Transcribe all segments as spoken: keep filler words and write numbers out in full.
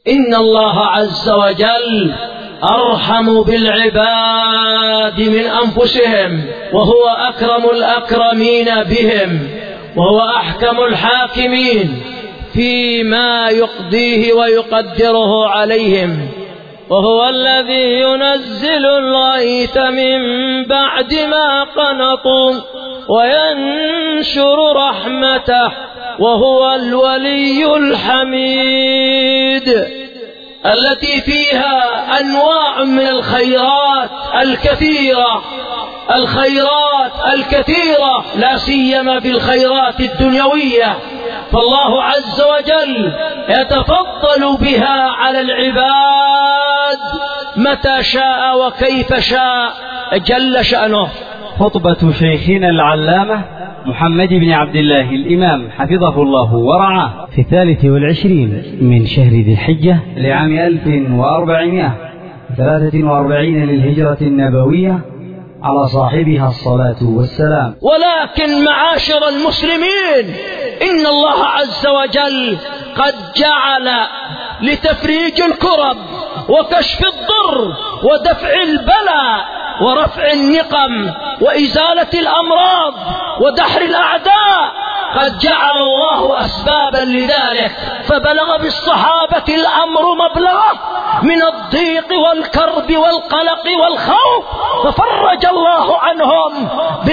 إن الله عز وجل أرحم بالعباد من أنفسهم، وهو أكرم الأكرمين بهم، وهو أحكم الحاكمين فيما يقضيه ويقدره عليهم، وهو الذي ينزل الغيث من بعد ما قنطوا وينشر رحمته، وهو الولي الحميد، التي فيها أنواع من الخيرات الكثيرة الخيرات الكثيرة لا سيما في الخيرات الدنيوية، فالله عز وجل يتفضل بها على العباد متى شاء وكيف شاء جل شأنه. خطبة شيخنا العلامة محمد بن عبد الله الإمام حفظه الله ورعاه في الثالث والعشرين من شهر ذي الحجة لعام ألف وأربعمائة وثلاثة وأربعين للهجرة النبوية، على صاحبها الصلاة والسلام. ولكن معاشر المسلمين، إن الله عز وجل قد جعل لتفريج الكرب وكشف الضر ودفع البلاء ورفع النقم وإزالة الأمراض ودحر الأعداء، قد جعل الله أسبابا لذلك، فبلغ بالصحابة الأمر مبلغه من الضيق والكرب والقلق والخوف، ففرج الله عنهم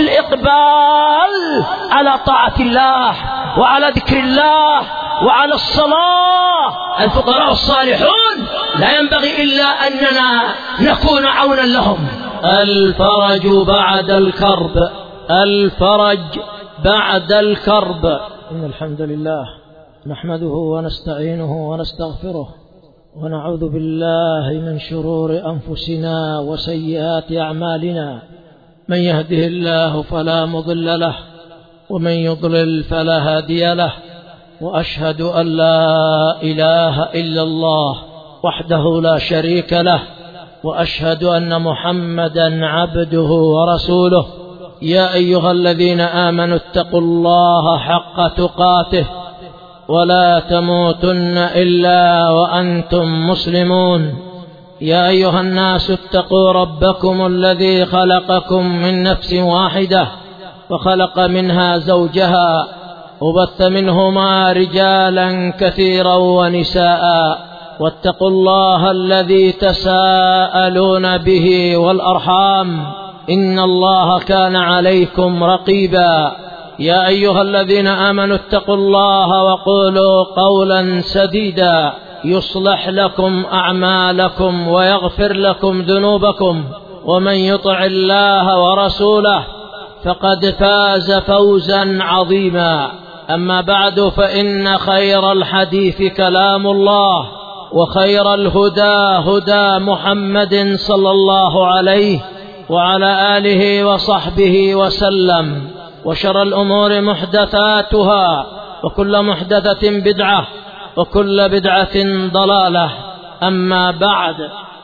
بالإقبال على طاعة الله وعلى ذكر الله وعلى الصلاة. الفقراء الصالحون لا ينبغي إلا أننا نكون عونا لهم. الفرج بعد الكرب، الفرج بعد الكرب. إن الحمد لله نحمده ونستعينه ونستغفره، ونعوذ بالله من شرور أنفسنا وسيئات أعمالنا، من يهده الله فلا مضل له، ومن يضلل فلا هادي له، وأشهد أن لا إله إلا الله وحده لا شريك له، وأشهد أن محمدا عبده ورسوله. يا أيها الذين آمنوا اتقوا الله حق تقاته ولا تموتن إلا وأنتم مسلمون. يا أيها الناس اتقوا ربكم الذي خلقكم من نفس واحدة وخلق منها زوجها وبث منهما رجالا كثيرا ونساء، واتقوا الله الذي تساءلون به والأرحام، إن الله كان عليكم رقيبا. يا أيها الذين آمنوا اتقوا الله وقولوا قولا سديدا يصلح لكم أعمالكم ويغفر لكم ذنوبكم، ومن يطع الله ورسوله فقد فاز فوزا عظيما. أما بعد، فإن خير الحديث كلام الله، وخير الهدى هدى محمد صلى الله عليه وعلى آله وصحبه وسلم، وشر الأمور محدثاتها، وكل محدثة بدعة، وكل بدعة ضلالة. أما بعد،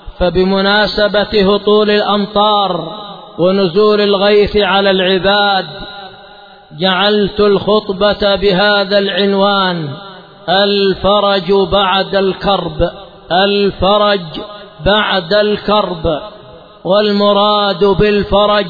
فبمناسبة هطول الأمطار ونزول الغيث على العباد جعلت الخطبة بهذا العنوان: الفرج بعد الكرب، الفرج بعد الكرب. والمراد بالفرج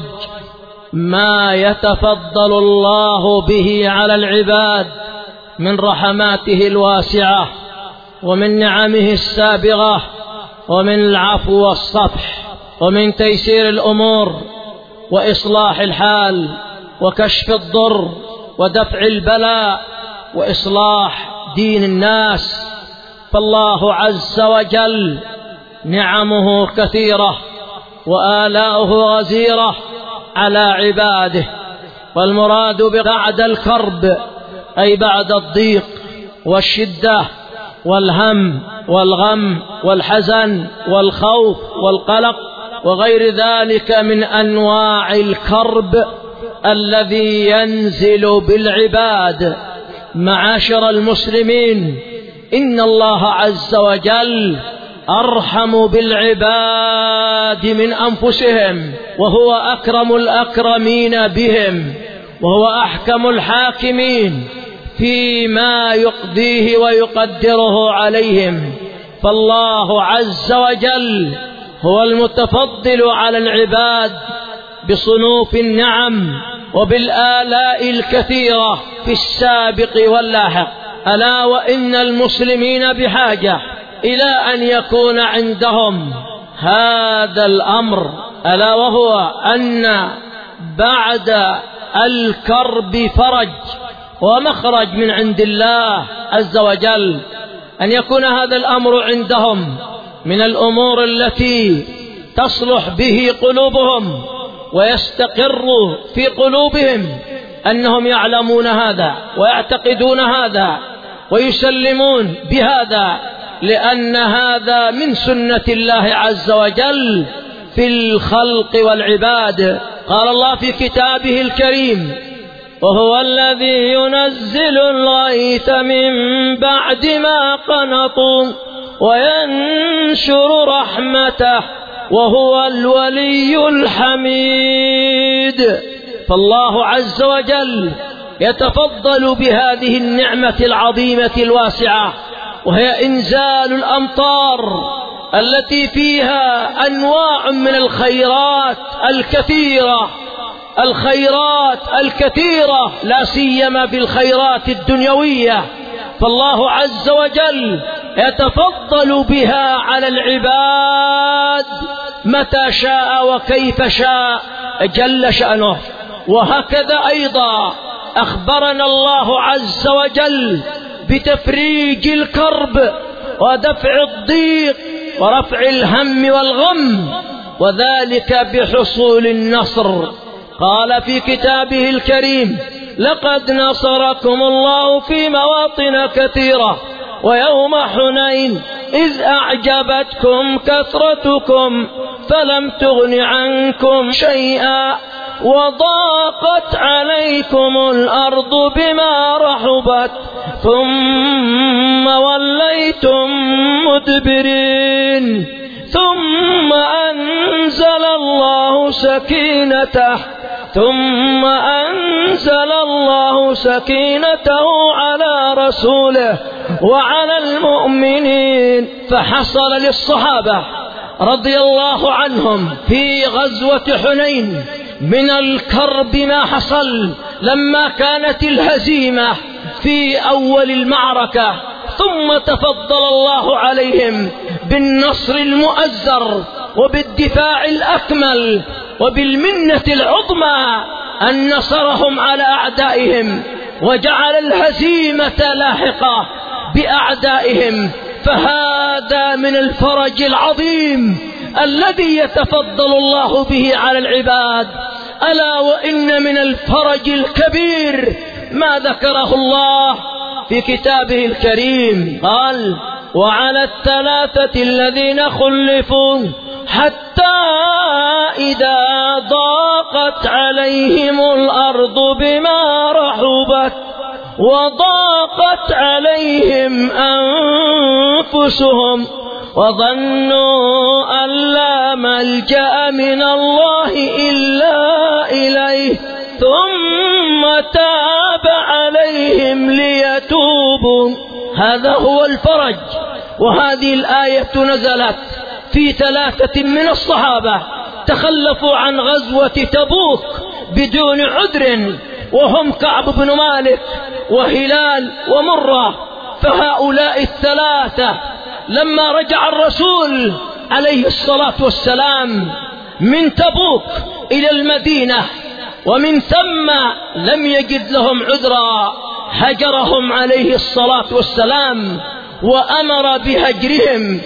ما يتفضل الله به على العباد من رحماته الواسعة ومن نعمه السابغة ومن العفو والصفح ومن تيسير الأمور وإصلاح الحال وكشف الضر ودفع البلاء وإصلاح دين الناس. فالله عز وجل نعمه كثيرة وآلاؤه غزيرة على عباده. والمراد بعد الكرب أي بعد الضيق والشدة والهم والغم والحزن والخوف والقلق وغير ذلك من أنواع الكرب الذي ينزل بالعباد. معاشر المسلمين، إن الله عز وجل أرحم بالعباد من أنفسهم، وهو أكرم الأكرمين بهم، وهو أحكم الحاكمين فيما يقضيه ويقدره عليهم، فالله عز وجل هو المتفضل على العباد بصنوف النعم وبالآلاء الكثيرة في السابق واللاحق. ألا وإن المسلمين بحاجة إلى أن يكون عندهم هذا الأمر، ألا وهو أن بعد الكرب فرج ومخرج من عند الله عز وجل، أن يكون هذا الأمر عندهم من الأمور التي تصلح به قلوبهم ويستقر في قلوبهم، أنهم يعلمون هذا ويعتقدون هذا ويسلمون بهذا، لأن هذا من سنة الله عز وجل في الخلق والعباد. قال الله في كتابه الكريم: وهو الذي ينزل الغيث من بعد ما قنطوا وينشر رحمته وهو الولي الحميد. فالله عز وجل يتفضل بهذه النعمة العظيمة الواسعة، وهي إنزال الأمطار التي فيها أنواع من الخيرات الكثيرة الخيرات الكثيرة لا سيما بالخيرات الدنيوية. فالله عز وجل يتفضل بها على العباد متى شاء وكيف شاء جل شأنه. وهكذا أيضا أخبرنا الله عز وجل بتفريج الكرب ودفع الضيق ورفع الهم والغم، وذلك بحصول النصر. قال في كتابه الكريم: لقد نصركم الله في مواطن كثيرة ويوم حنين إذ أعجبتكم كثرتكم فلم تغن عنكم شيئا وضاقت عليكم الأرض بما رحبت ثم وليتم مدبرين ثم أنزل الله سكينته ثم أنزل الله سكينته على رسوله وعلى المؤمنين، فحصل للصحابة رضي الله عنهم في غزوة حنين من الكرب ما حصل لما كانت الهزيمة في أول المعركة، ثم تفضل الله عليهم بالنصر المؤزر وبالدفاع الأكمل وبالمنة العظمى أن نصرهم على أعدائهم وجعل الهزيمة لاحقة بأعدائهم. فهذا من الفرج العظيم الذي يتفضل الله به على العباد. ألا وإن من الفرج الكبير ما ذكره الله في كتابه الكريم، قال: وعلى الثلاثة الذين خلفوا حتى إذا ضاقت عليهم الأرض بما رحبت وضاقت عليهم أنفسهم وظنوا أن لا ملجأ من الله إلا إليه ثم تاب عليهم ليتوبوا. هذا هو الفرج. وهذه الآية نزلت في ثلاثة من الصحابة تخلفوا عن غزوة تبوك بدون عذر، وهم كعب بن مالك وهلال ومرة. فهؤلاء الثلاثة لما رجع الرسول عليه الصلاة والسلام من تبوك إلى المدينة ومن ثم لم يجد لهم عذرا، هجرهم عليه الصلاة والسلام وأمر بهجرهم،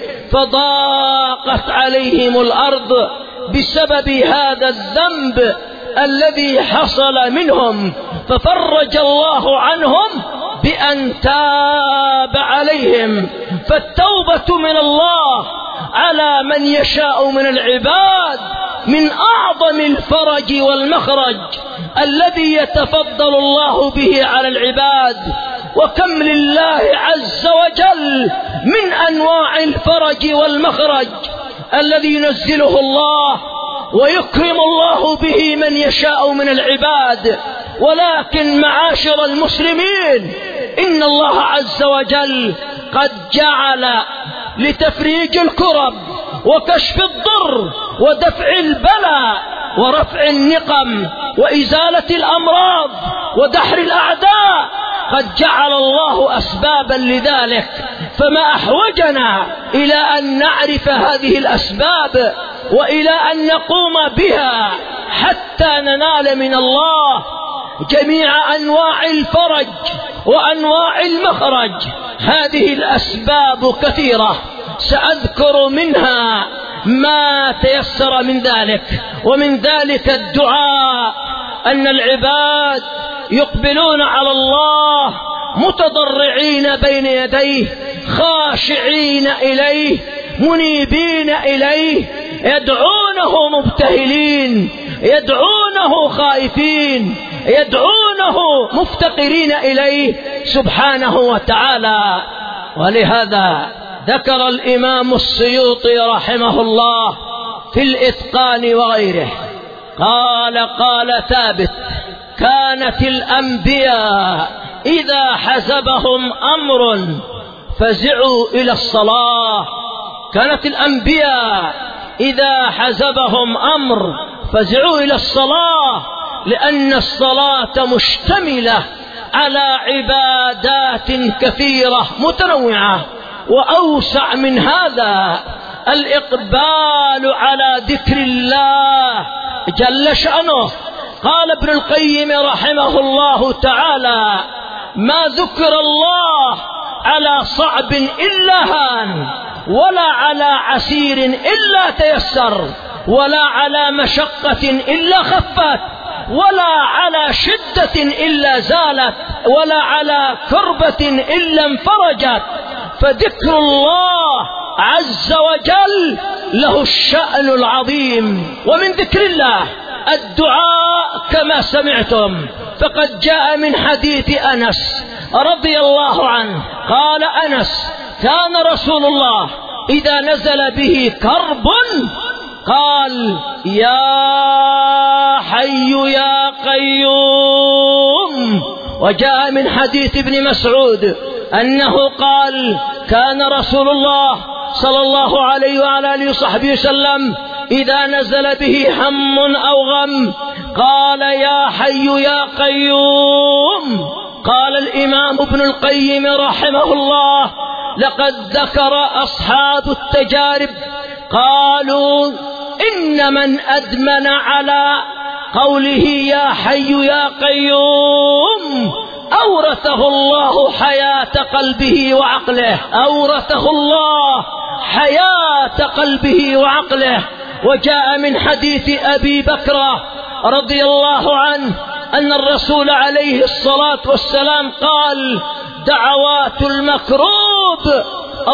فضاقت عليهم الأرض بسبب هذا الذنب الذي حصل منهم، ففرج الله عنهم بأن تاب عليهم. فالتوبة من الله على من يشاء من العباد من أعظم الفرج والمخرج الذي يتفضل الله به على العباد. وكم لله عز وجل من أنواع الفرج والمخرج الذي ينزله الله ويكرم الله به من يشاء من العباد. ولكن معاشر المسلمين، إن الله عز وجل قد جعل لتفريج الكرب وكشف الضر ودفع البلاء ورفع النقم وإزالة الأمراض ودحر الأعداء. قد جعل الله أسبابا لذلك، فما أحوجنا إلى أن نعرف هذه الأسباب وإلى أن نقوم بها حتى ننال من الله جميع أنواع الفرج وأنواع المخرج. هذه الأسباب كثيرة، سأذكر منها ما تيسر من ذلك. ومن ذلك الدعاء، أن العباد يقبلون على الله متضرعين بين يديه، خاشعين إليه، منيبين إليه، يدعونه مبتهلين، يدعونه خائفين، يدعونه مفتقرين إليه سبحانه وتعالى. ولهذا ذكر الإمام السيوطي رحمه الله في الإتقان وغيره، قال قال ثابت: كانت الأنبياء إذا حزبهم أمر فزعوا إلى الصلاة. كانت الأنبياء إذا حزبهم أمر فزعوا إلى الصلاة، لأن الصلاة مشتملة على عبادات كثيرة متنوعة. وأوسع من هذا الإقبال على ذكر الله جل شأنه. قال ابن القيم رحمه الله تعالى: ما ذكر الله على صعب إلا هان، ولا على عسير إلا تيسر، ولا على مشقة إلا خفت، ولا على شدة إلا زالت، ولا على كربة إلا انفرجت. فذكر الله عز وجل له الشأن العظيم. ومن ذكر الله الدعاء كما سمعتم، فقد جاء من حديث أنس رضي الله عنه قال أنس: كان رسول الله إذا نزل به كرب قال: يا حي يا قيوم. وجاء من حديث ابن مسعود أنه قال: كان رسول الله صلى الله عليه وعلى آله وصحبه وسلم إذا نزل به هم أو غم قال: يا حي يا قيوم. قال الإمام ابن القيم رحمه الله: لقد ذكر أصحاب التجارب قالوا إن من أدمن على قوله يا حي يا قيوم أورثه الله حياة قلبه وعقله، أورثه الله حياة قلبه وعقله. وجاء من حديث أبي بكر رضي الله عنه أن الرسول عليه الصلاة والسلام قال: دعوات المكروب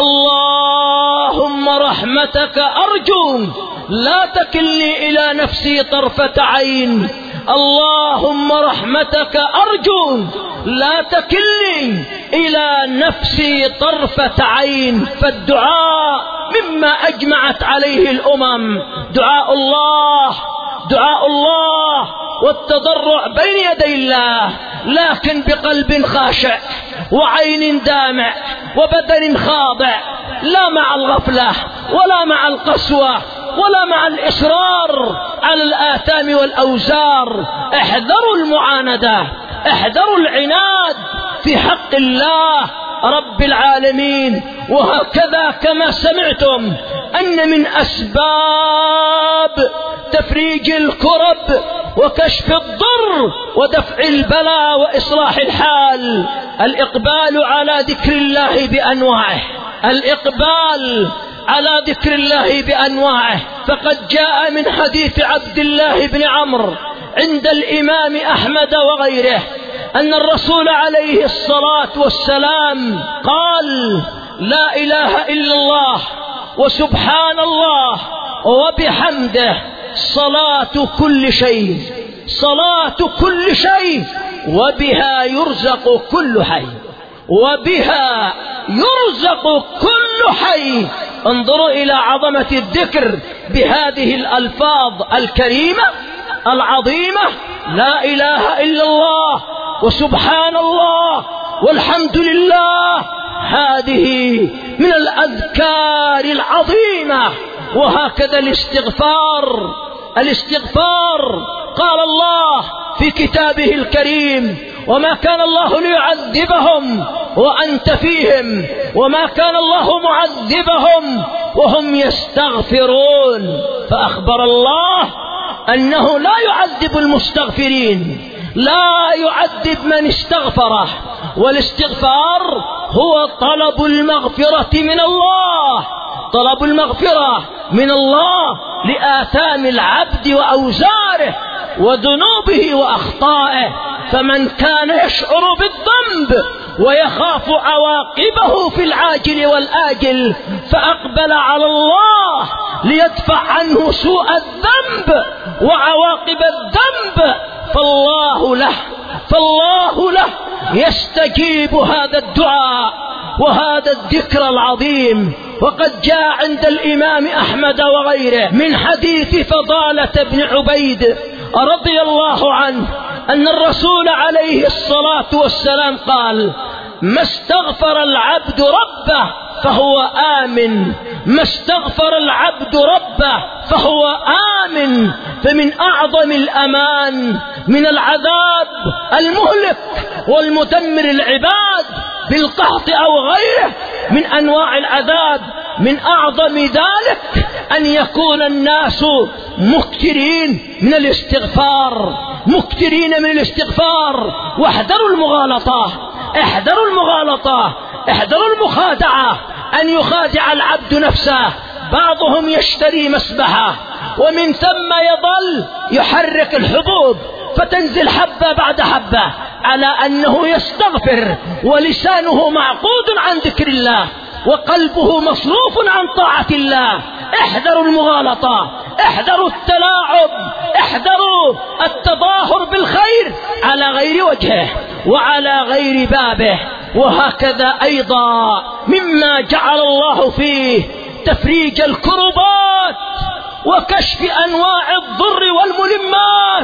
اللهم رحمتك أرجو لا تكلني إلى نفسي طرفة عين، اللهم رحمتك أرجو لا تكلني إلى نفسي طرفة عين. فالدعاء مما أجمعت عليه الأمم، دعاء الله دعاء الله والتضرع بين يدي الله، لكن بقلب خاشع وعين دامع وبدن خاضع، لا مع الغفلة ولا مع القسوة ولا مع الإصرار على الآثام والأوزار. احذروا المعاندة، احذروا العناد في حق الله رب العالمين. وهكذا كما سمعتم أن من أسباب تفريج الكرب وكشف الضر ودفع البلاء وإصلاح الحال الإقبال على ذكر الله بأنواعه، الإقبال على ذكر الله بأنواعه. فقد جاء من حديث عبد الله بن عمرو عند الإمام أحمد وغيره أن الرسول عليه الصلاة والسلام قال: لا إله إلا الله وسبحان الله وبحمده صلاة كل شيء، صلاة كل شيء، وبها يرزق كل حي، وبها يرزق كل حي. انظروا إلى عظمة الذكر بهذه الألفاظ الكريمة العظيمة: لا إله إلا الله وسبحان الله والحمد لله. هذه من الأذكار العظيمة. وهكذا الاستغفار الاستغفار قال الله في كتابه الكريم: وما كان الله ليعذبهم وأنت فيهم وما كان الله معذبهم وهم يستغفرون. فأخبر الله أنه لا يعذب المستغفرين، لا يعذب من استغفره. والاستغفار هو طلب المغفرة من الله، طلب المغفرة من الله لآثام العبد وأوزاره وذنوبه وأخطائه. فمن كان يشعر بالذنب ويخاف عواقبه في العاجل والآجل فأقبل على الله ليدفع عنه سوء الذنب وعواقب الذنب، فالله له فالله له يستجيب هذا الدعاء وهذا الذكر العظيم. وقد جاء عند الإمام أحمد وغيره من حديث فضالة بن عبيد رضي الله عنه أن الرسول عليه الصلاة والسلام قال: ما استغفر العبد ربه فهو آمن، ما استغفر العبد ربه فهو آمن. فمن أعظم الأمان من العذاب المهلك والمدمر العباد بالقحط أو غيره من أنواع العذاب، من أعظم ذلك أن يكون الناس مكثرين من الاستغفار، مكثرين من الاستغفار. واحذروا المغالطة، احذروا المغالطة، احذروا المخادعة، أن يخادع العبد نفسه. بعضهم يشتري مسبحة ومن ثم يظل يحرك الحبوب فتنزل حبة بعد حبة على أنه يستغفر ولسانه معقود عن ذكر الله وقلبه مصروف عن طاعة الله. احذروا المغالطة، احذروا التلاعب، احذروا التظاهر بالخير على غير وجهه وعلى غير بابه. وهكذا أيضا مما جعل الله فيه تفريج الكربات وكشف أنواع الضر والملمات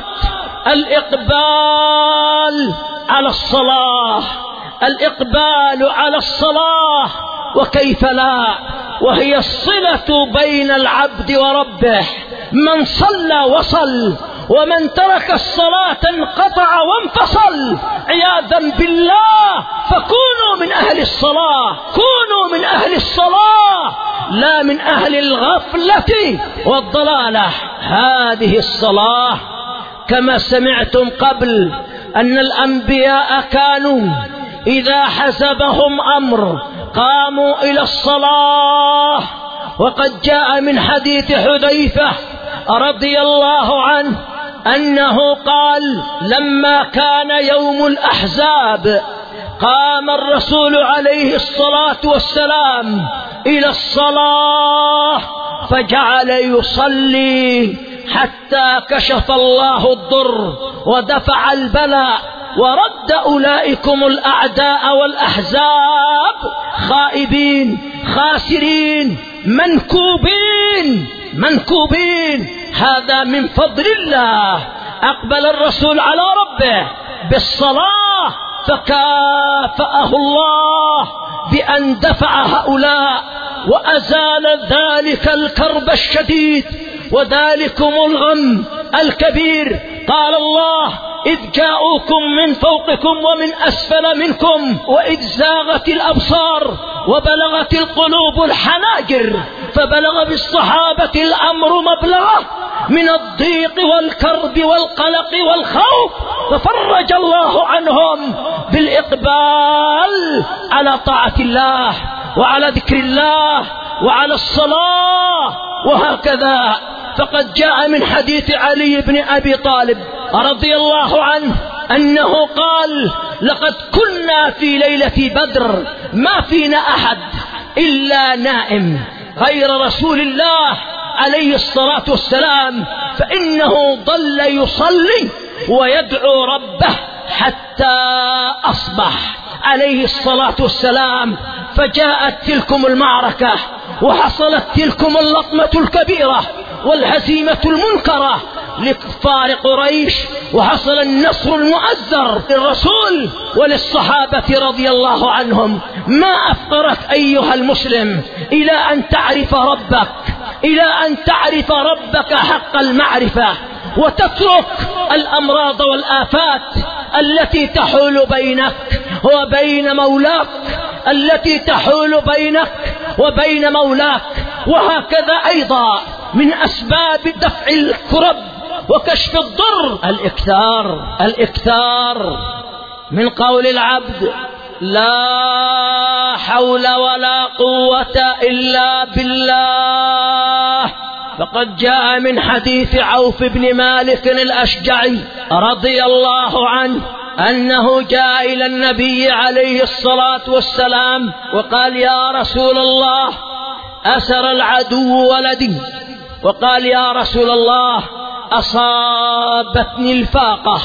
الإقبال على الصلاة، الإقبال على الصلاة. وكيف لا، وهي الصلة بين العبد وربه. من صلى وصل، ومن ترك الصلاة انقطع وانفصل عياذا بالله. فكونوا من أهل الصلاة، كونوا من أهل الصلاة لا من أهل الغفلة والضلالة. هذه الصلاة كما سمعتم قبل أن الأنبياء كانوا إذا حزبهم أمر قاموا إلى الصلاة. وقد جاء من حديث حذيفة رضي الله عنه أنه قال: لما كان يوم الأحزاب قام الرسول عليه الصلاة والسلام إلى الصلاة فجعل يصلي حتى كشف الله الضر ودفع البلاء ورد أولئكم الأعداء والأحزاب خائبين خاسرين منكوبين منكوبين. هذا من فضل الله. أقبل الرسول على ربه بالصلاة فكافأه الله بأن دفع هؤلاء وأزال ذلك الكرب الشديد وذلكم الغم الكبير. قال الله: إذ جاءوكم من فوقكم ومن أسفل منكم وإذ زاغت الأبصار وبلغت القلوب الحناجر فبلغ بالصحابة الأمر مبلغه من الضيق والكرب والقلق والخوف ففرج الله عنهم بالإقبال على طاعة الله وعلى ذكر الله وعلى الصلاة. وهكذا فقد جاء من حديث علي بن أبي طالب رضي الله عنه أنه قال: لقد كنا في ليلة بدر ما فينا أحد إلا نائم غير رسول الله عليه الصلاة والسلام، فإنه ظل يصلي ويدعو ربه حتى أصبح عليه الصلاة والسلام. فجاءت تلكم المعركة وحصلت تلكم اللطمة الكبيرة والهزيمة المنكرة لكفار قريش، وحصل النصر المؤزر للرسول وللصحابة رضي الله عنهم. ما أفقرك أيها المسلم إلى أن تعرف ربك، إلى أن تعرف ربك حق المعرفة، وتترك الأمراض والآفات التي تحول بينك وبين مولاك، التي تحول بينك وبين مولاك. وهكذا أيضا من أسباب دفع الكرب وكشف الضر الإكثار الإكثار من قول العبد لا حول ولا قوة إلا بالله. فقد جاء من حديث عوف بن مالك الأشجعي رضي الله عنه أنه جاء إلى النبي عليه الصلاة والسلام وقال يا رسول الله أسر العدو ولدي، وقال يا رسول الله أصابتني الفاقة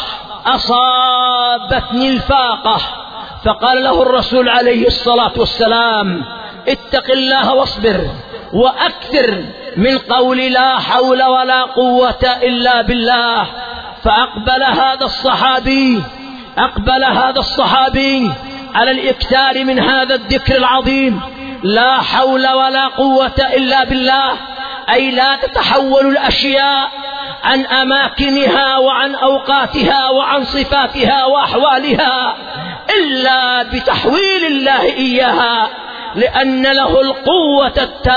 أصابتني الفاقة. فقال له الرسول عليه الصلاة والسلام اتق الله واصبر وأكثر من قول لا حول ولا قوة إلا بالله. فأقبل هذا الصحابي أقبل هذا الصحابي على الإكثار من هذا الذكر العظيم، لا حول ولا قوة إلا بالله، أي لا تتحول الأشياء عن أماكنها وعن أوقاتها وعن صفاتها وأحوالها إلا بتحويل الله إياها، لأن له القوة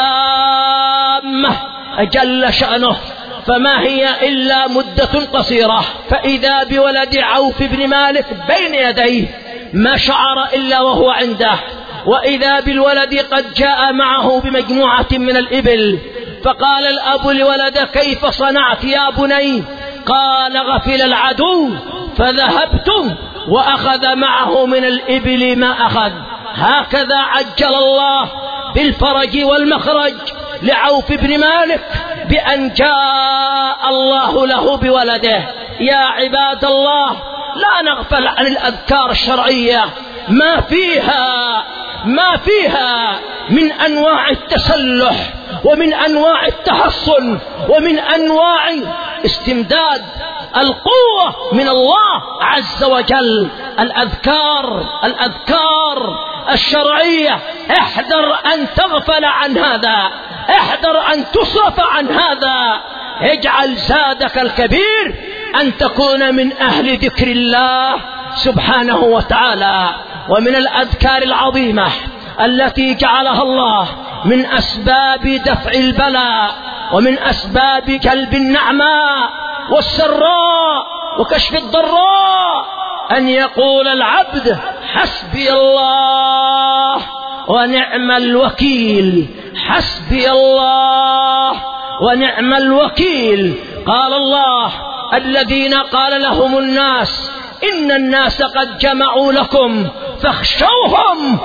التامة جل شأنه، فما هي إلا مدة قصيرة. فإذا بولد عوف بن مالك بين يديه ما شعر إلا وهو عنده، وإذا بالولد قد جاء معه بمجموعة من الإبل. فقال الأب لولد كيف صنعت يا بني؟ قال غفل العدو فذهبت وأخذ معه من الإبل ما أخذ. هكذا عجل الله بالفرج والمخرج لعوف بن مالك بأن جاء الله له بولده. يا عباد الله لا نغفل عن الأذكار الشرعية، ما فيها ما فيها من أنواع التسلح ومن أنواع التحصن ومن أنواع استمداد القوة من الله عز وجل. الأذكار الأذكار الشرعية احذر أن تغفل عن هذا، احذر أن تصرف عن هذا. اجعل زادك الكبير أن تكون من أهل ذكر الله سبحانه وتعالى. ومن الأذكار العظيمة التي جعلها الله من أسباب دفع البلاء ومن أسباب جلب النعماء والسراء وكشف الضراء أن يقول العبد حسبي الله ونعم الوكيل، حسبي الله ونعم الوكيل. قال الله الذين قال لهم الناس إن الناس قد جمعوا لكم فاخشوهم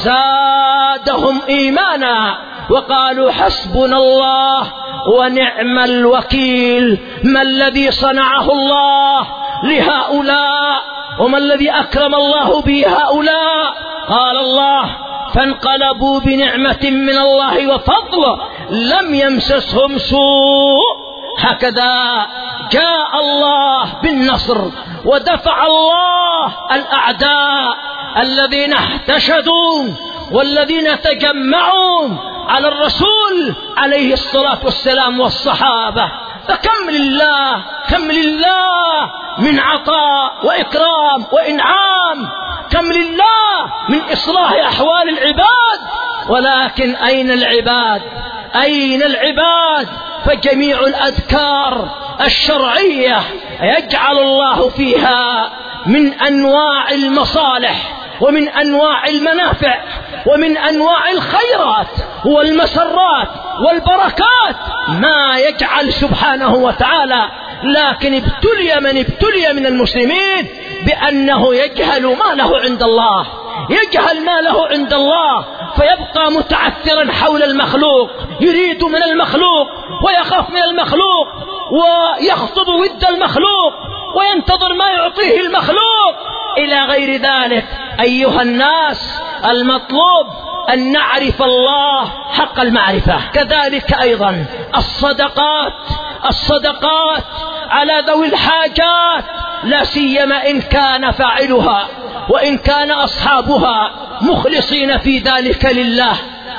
فزادهم إيمانا وقالوا حسبنا الله ونعم الوكيل. ما الذي صنعه الله لهؤلاء وما الذي أكرم الله به هؤلاء؟ قال الله فانقلبوا بنعمة من الله وفضل لم يمسسهم سوء. هكذا جاء الله بالنصر ودفع الله الأعداء الذين احتشدوا والذين تجمعوا على الرسول عليه الصلاة والسلام والصحابة. فكم لله كم لله من عطاء وإكرام وإنعام، كم لله من إصلاح أحوال العباد. ولكن أين العباد أين العباد؟ فجميع الأذكار الشرعية يجعل الله فيها من أنواع المصالح ومن أنواع المنافع ومن أنواع الخيرات والمسرات والبركات ما يجعل سبحانه وتعالى. لكن ابتلي من ابتلي من المسلمين بأنه يجهل ما له عند الله، يجهل ما له عند الله، فيبقى متعثرا حول المخلوق، يريد من المخلوق ويخاف من المخلوق ويخطب ود المخلوق وينتظر ما يعطيه المخلوق إلى غير ذلك. أيها الناس المطلوب أن نعرف الله حق المعرفة. كذلك أيضا الصدقات الصدقات على ذوي الحاجات، لا سيما إن كان فاعلها وإن كان أصحابها مخلصين في ذلك لله،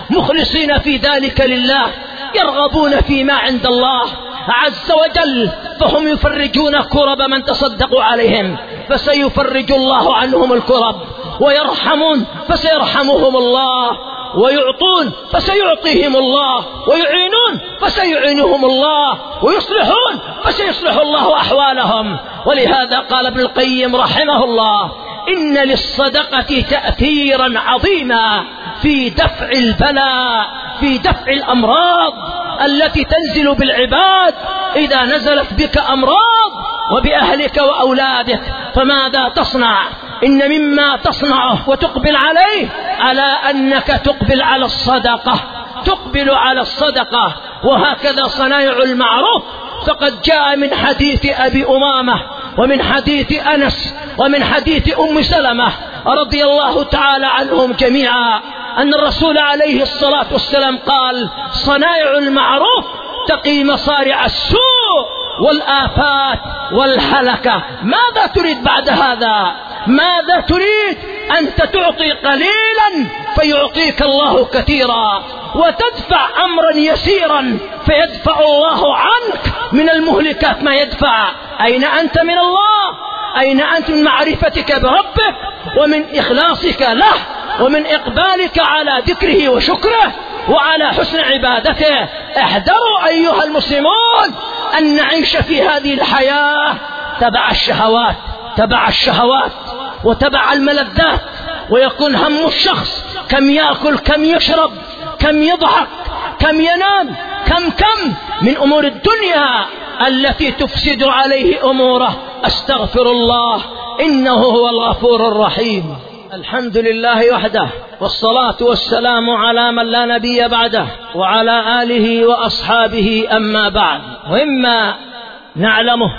مخلصين في ذلك لله، يرغبون فيما عند الله عز وجل، فهم يفرجون كرب من تصدقوا عليهم فسيفرج الله عنهم الكرب، ويرحمون فسيرحمهم الله، ويعطون فسيعطيهم الله، ويعينون فسيعينهم الله، ويصلحون فسيصلح الله أحوالهم. ولهذا قال ابن القيم رحمه الله: إن للصدقة تأثيرا عظيما في دفع البلاء، في دفع الأمراض التي تنزل بالعباد إذا نزلت بك أمراض وبأهلك وأولادك، فماذا تصنع؟ إن مما تصنعه وتقبل عليه على أنك تقبل على الصدقة، تقبل على الصدقة. وهكذا صنائع المعروف، فقد جاء من حديث أبي أمامة ومن حديث أنس ومن حديث أم سلمة رضي الله تعالى عنهم جميعا أن الرسول عليه الصلاة والسلام قال: صنائع المعروف تقي مصارع السوء والآفات والهلكة. ماذا تريد بعد هذا؟ ماذا تريد؟ أنت تعطي قليلا فيعطيك الله كثيرا، وتدفع أمرا يسيرا فيدفع الله عنك من المهلكات ما يدفع. أين أنت من الله؟ أين أنت من معرفتك بربك ومن إخلاصك له ومن إقبالك على ذكره وشكره وعلى حسن عبادته؟ احذروا أيها المسلمون أن نعيش في هذه الحياة تبع الشهوات، تبع الشهوات وتبع الملذات، ويكون هم الشخص كم يأكل، كم يشرب، كم يضحك، كم ينام، كم كم من أمور الدنيا التي تفسد عليه أموره. أستغفر الله إنه هو الغفور الرحيم. الحمد لله وحده، والصلاة والسلام على من لا نبي بعده وعلى آله وأصحابه. أما بعد، وإما نعلمه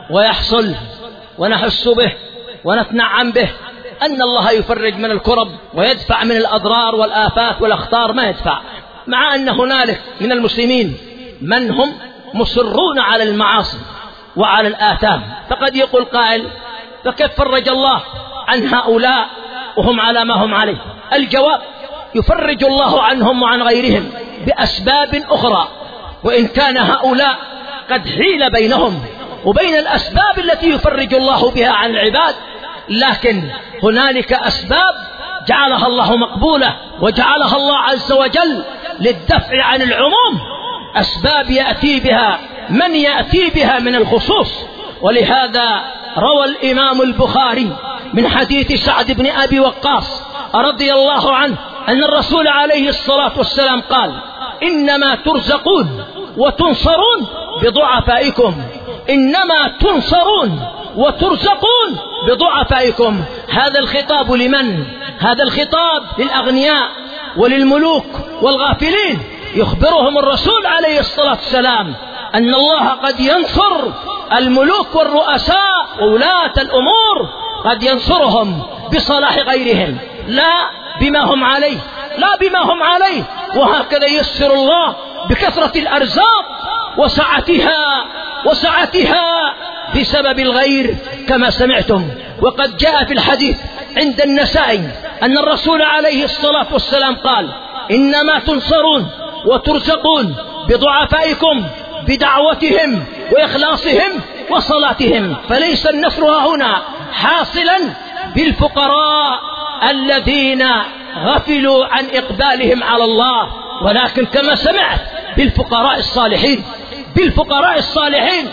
ويحصل ونحس به ونتنعم به أن الله يفرج من الكرب ويدفع من الأضرار والآفات والأخطار ما يدفع، مع أن هنالك من المسلمين من هم مصرون على المعاصي وعلى الآثام. فقد يقول قائل: فكيف فرج الله عن هؤلاء وهم على ما هم عليه؟ الجواب: يفرج الله عنهم وعن غيرهم بأسباب أخرى، وإن كان هؤلاء قد حيل بينهم وبين الأسباب التي يفرج الله بها عن العباد، لكن هنالك أسباب جعلها الله مقبولة وجعلها الله عز وجل للدفع عن العموم، أسباب يأتي بها من يأتي بها من الخصوص. ولهذا روى الإمام البخاري من حديث سعد بن أبي وقاص رضي الله عنه أن الرسول عليه الصلاة والسلام قال: إنما ترزقون وتنصرون بضعفائكم، إنما تنصرون وترزقون بضعفائكم. هذا الخطاب لمن؟ هذا الخطاب للأغنياء وللملوك والغافلين. يخبرهم الرسول عليه الصلاة والسلام أن الله قد ينصر الملوك والرؤساء وولاة الأمور، قد ينصرهم بصلاح غيرهم، لا بما هم عليه، لا بما هم عليه. وهكذا يسر الله بكثرة الأرزاق وسعتها وسعتها بسبب الغير كما سمعتم. وقد جاء في الحديث عند النسائي أن الرسول عليه الصلاة والسلام قال: إنما تنصرون وترزقون بضعفائكم، بدعوتهم وإخلاصهم وصلاتهم. فليس النصر هنا حاصلا بالفقراء الذين غفلوا عن إقبالهم على الله، ولكن كما سمعت بالفقراء الصالحين، بالفقراء الصالحين.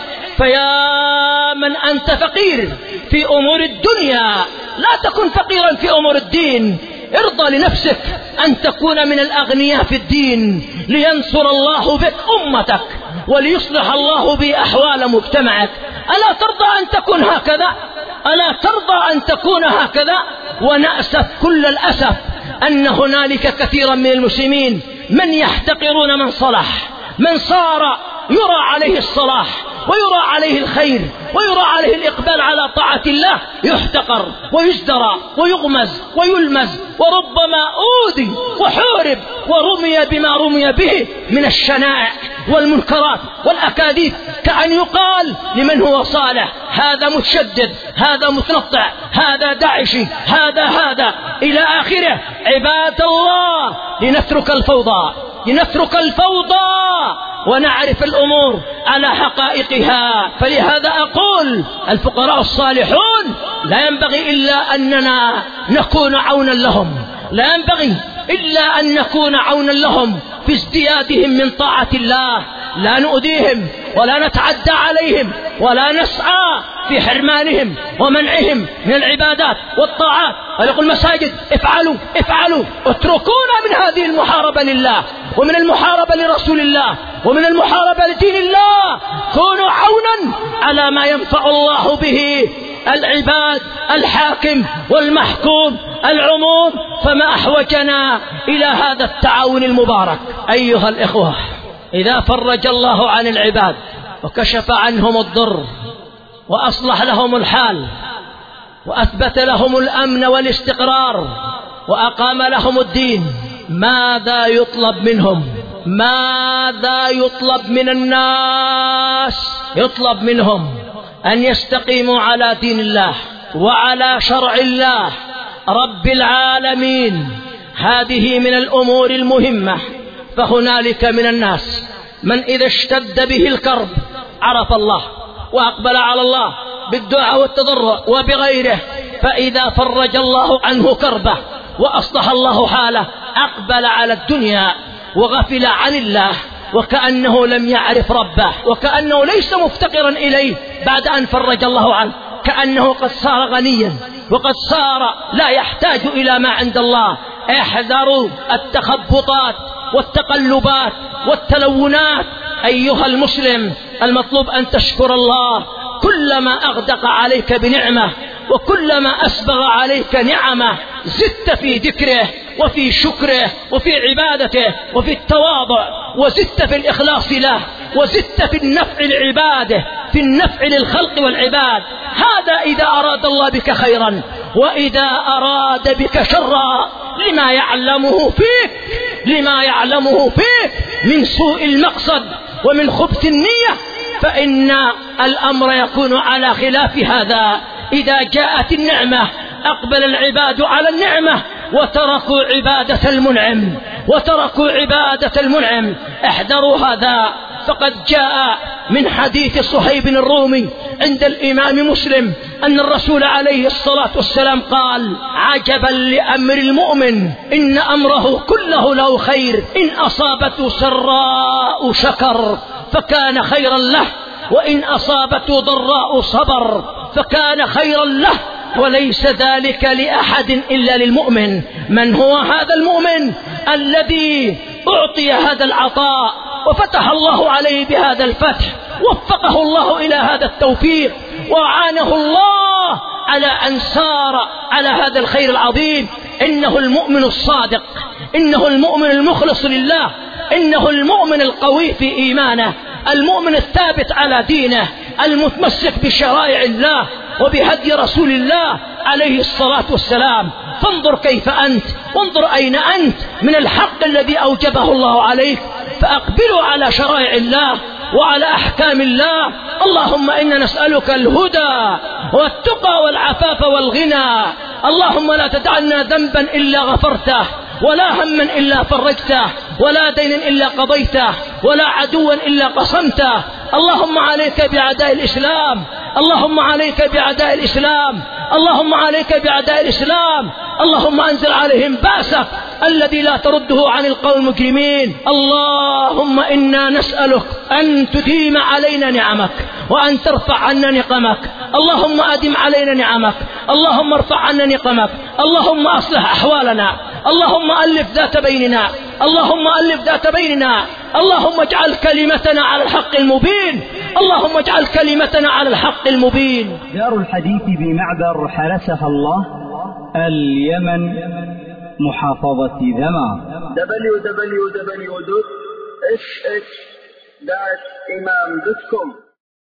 فيا من أنت فقير في أمور الدنيا، لا تكن فقيرا في أمور الدين. ارضى لنفسك أن تكون من الأغنياء في الدين لينصر الله بك أمتك وليصلح الله بأحوال مجتمعك. ألا ترضى أن تكون هكذا؟ ألا ترضى أن تكون هكذا؟ ونأسف كل الأسف أن هنالك كثيرا من المسلمين من يحتقرون من صلح، من صار يرى عليه الصلاح ويرى عليه الخير ويرى عليه الإقبال على طاعة الله يحتقر ويزدرى ويغمز ويلمز، وربما أوذي وحورب ورمي بما رمي به من الشنائع والمنكرات والأكاذيب، كأن يقال لمن هو صالح هذا متشدد، هذا متنطع، هذا داعشي، هذا هذا إلى آخره. عباد الله، لنترك الفوضى لنترك الفوضى ونعرف الأمور على حقائقها. فلهذا أقول الفقراء الصالحون لا ينبغي إلا أننا نكون عونا لهم، لا ينبغي إلا أن نكون عونا لهم في ازديادهم من طاعة الله، لا نؤذيهم ولا نتعدى عليهم ولا نسعى في حرمانهم ومنعهم من العبادات والطاعات. وليقول المساجد افعلوا افعلوا، اتركونا من هذه المحاربة لله ومن المحاربة لرسول الله ومن المحاربة لدين الله. كونوا عونا على ما ينفع الله به العباد، الحاكم والمحكوم، العموم، فما أحوجنا إلى هذا التعاون المبارك. أيها الإخوة، إذا فرج الله عن العباد وكشف عنهم الضر وأصلح لهم الحال وأثبت لهم الأمن والاستقرار وأقام لهم الدين، ماذا يطلب منهم؟ ماذا يطلب من الناس؟ يطلب منهم أن يستقيموا على دين الله وعلى شرع الله رب العالمين. هذه من الأمور المهمة. فهنالك من الناس من إذا اشتد به الكرب عرف الله وأقبل على الله بالدعاء والتضرع وبغيره، فإذا فرج الله عنه كربه وأصلح الله حاله أقبل على الدنيا وغفل عن الله، وكأنه لم يعرف ربه، وكأنه ليس مفتقرا إليه بعد أن فرج الله عنه، كأنه قد صار غنيا وقد صار لا يحتاج إلى ما عند الله. احذروا التخبطات والتقلبات والتلونات. أيها المسلم، المطلوب أن تشكر الله كلما أغدق عليك بنعمة، وكلما أسبغ عليك نعمة زدت في ذكره وفي شكره وفي عبادته وفي التواضع، وزدت في الإخلاص له، وزدت في النفع لعباده، في النفع للخلق والعباد. هذا إذا أراد الله بك خيرا، وإذا أراد بك شرا لما يعلمه فيك لما يعلمه فيك من سوء المقصد ومن خبث النية، فإن الأمر يكون على خلاف هذا. إذا جاءت النعمة أقبل العباد على النعمة وتركوا عبادة المنعم وتركوا عبادة المنعم. احذروا هذا، فقد جاء من حديث صهيب الرومي عند الإمام مسلم أن الرسول عليه الصلاة والسلام قال: عجبا لأمر المؤمن، إن أمره كله له خير، إن أصابته سراء شكر فكان خيرا له، وإن أصابته ضراء صبر فكان خيرا له، وليس ذلك لأحد إلا للمؤمن. من هو هذا المؤمن الذي أعطي هذا العطاء وفتح الله عليه بهذا الفتح، وفقه الله إلى هذا التوفيق، وأعانه الله على أن سار على هذا الخير العظيم؟ إنه المؤمن الصادق، إنه المؤمن المخلص لله، إنه المؤمن القوي في إيمانه، المؤمن الثابت على دينه، المتمسك بشرائع الله وبهدي رسول الله عليه الصلاة والسلام. فانظر كيف أنت، وانظر أين أنت من الحق الذي أوجبه الله عليك، فأقبلوا على شرائع الله وعلى أحكام الله. اللهم إنا نسألك الهدى والتقى والعفاف والغنى. اللهم لا تدعنا ذنبا إلا غفرته، ولا هما إلا فرجته، ولا دينا إلا قضيته، ولا عدوا إلا قصمته. اللهم عليك بأعداء الإسلام، اللهم عليك بأعداء الإسلام، اللهم عليك بأعداء الإسلام. اللهم أنزل عليهم بأسك الذي لا ترده عن القوم المجرمين. اللهم إنا نسألك أن تديم علينا نعمك وأن ترفع عنا نقمك. اللهم أدم علينا نعمك، اللهم ارفع عنا نقمك، اللهم أصلح أحوالنا، اللهم ألف ذات بيننا، اللهم ألف ذات بيننا، اللهم اجعل كلمتنا على الحق المبين، اللهم اجعل كلمتنا على الحق المبين. دار الحديث بمعبر حرسها الله، اليمن، محافظة ذمار. دبليو دبليو دبليو دوت إس إس دوت إمام دوت كوم